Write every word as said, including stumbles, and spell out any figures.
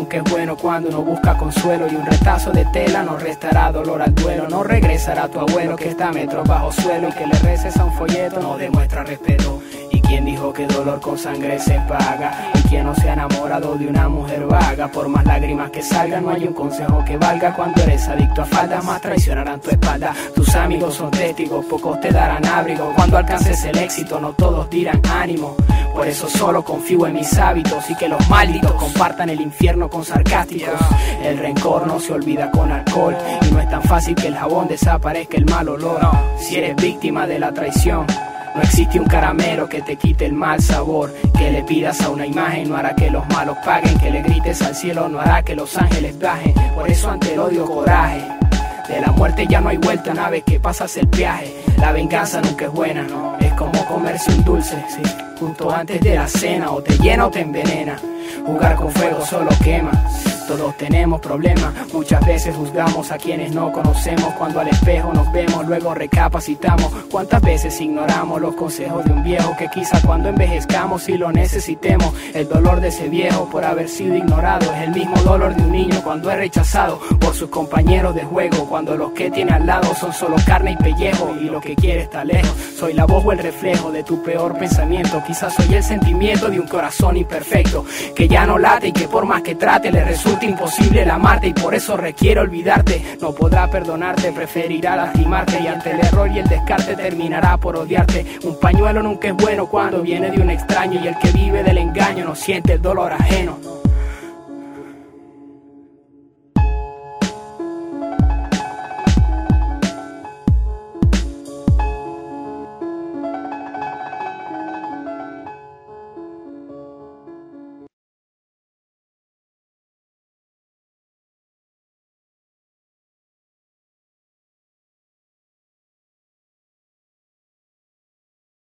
nunca es bueno cuando uno busca consuelo, y un retazo de tela no restará dolor al duelo. No regresará tu abuelo que está metros bajo suelo, y que le reces a un folleto no demuestra respeto. ¿Y quién dijo que dolor con sangre se paga? ¿Y quién no se ha enamorado de una mujer vaga? Por más lágrimas que salgan no hay un consejo que valga. Cuando eres adicto a faldas más traicionarán tu espalda. Tus amigos son testigos, pocos te darán abrigo. Cuando alcances el éxito no todos dirán ánimo. Por eso solo confío en mis hábitos, y que los malditos compartan el infierno con sarcásticos. El rencor no se olvida con alcohol, y no es tan fácil que el jabón desaparezca el mal olor. Si eres víctima de la traición, no existe un caramelo que te quite el mal sabor. Que le pidas a una imagen no hará que los malos paguen. Que le grites al cielo no hará que los ángeles bajen. Por eso ante el odio coraje. De la muerte ya no hay vuelta una vez que pasas el viaje. La venganza nunca es buena, ¿no? Es como comerse un dulce, sí, junto antes de la cena. O te llena o te envenena. Jugar con fuego solo quema. Todos tenemos problemas, muchas veces juzgamos a quienes no conocemos. Cuando al espejo nos vemos, luego recapacitamos. ¿Cuántas veces ignoramos los consejos de un viejo que quizá cuando envejezcamos sí lo necesitemos? El dolor de ese viejo por haber sido ignorado es el mismo dolor de un niño cuando es rechazado por sus compañeros de juego. Cuando los que tiene al lado son solo carne y pellejo, y lo que quiere está lejos. Soy la voz o el reflejo de tu peor pensamiento. Quizás soy el sentimiento de un corazón imperfecto que ya no late, y que por más que trate le resulta imposible el amarte, y por eso requiere olvidarte. No podrá perdonarte, preferirá lastimarte, y ante el error y el descarte terminará por odiarte. Un pañuelo nunca es bueno cuando viene de un extraño, y el que vive del engaño no siente el dolor ajeno.